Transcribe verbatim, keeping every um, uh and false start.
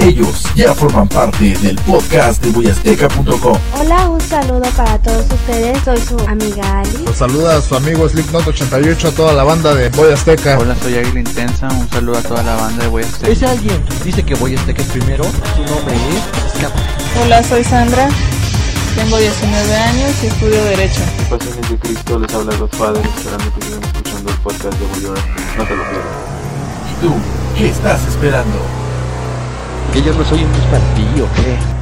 Ellos ya forman parte del podcast de voy azteca punto com. Hola, un saludo para todos ustedes, soy su amiga Ali. Los saluda a su amigo Slipknot ochenta y ocho, a toda la banda de Voy Azteca. Hola, soy Águila Intensa, un saludo a toda la banda de Voy Azteca. Ese alguien dice que Voy Azteca es primero, su nombre es Escapa. Hola, soy Sandra, tengo diecinueve años y estudio Derecho. Pasiones de Cristo, les habla los padres, esperando que sigan escuchando el podcast de Voy Azteca. No te lo pierdas. ¿Y tú qué estás esperando? Que yo no soy un espantillo, ¿qué?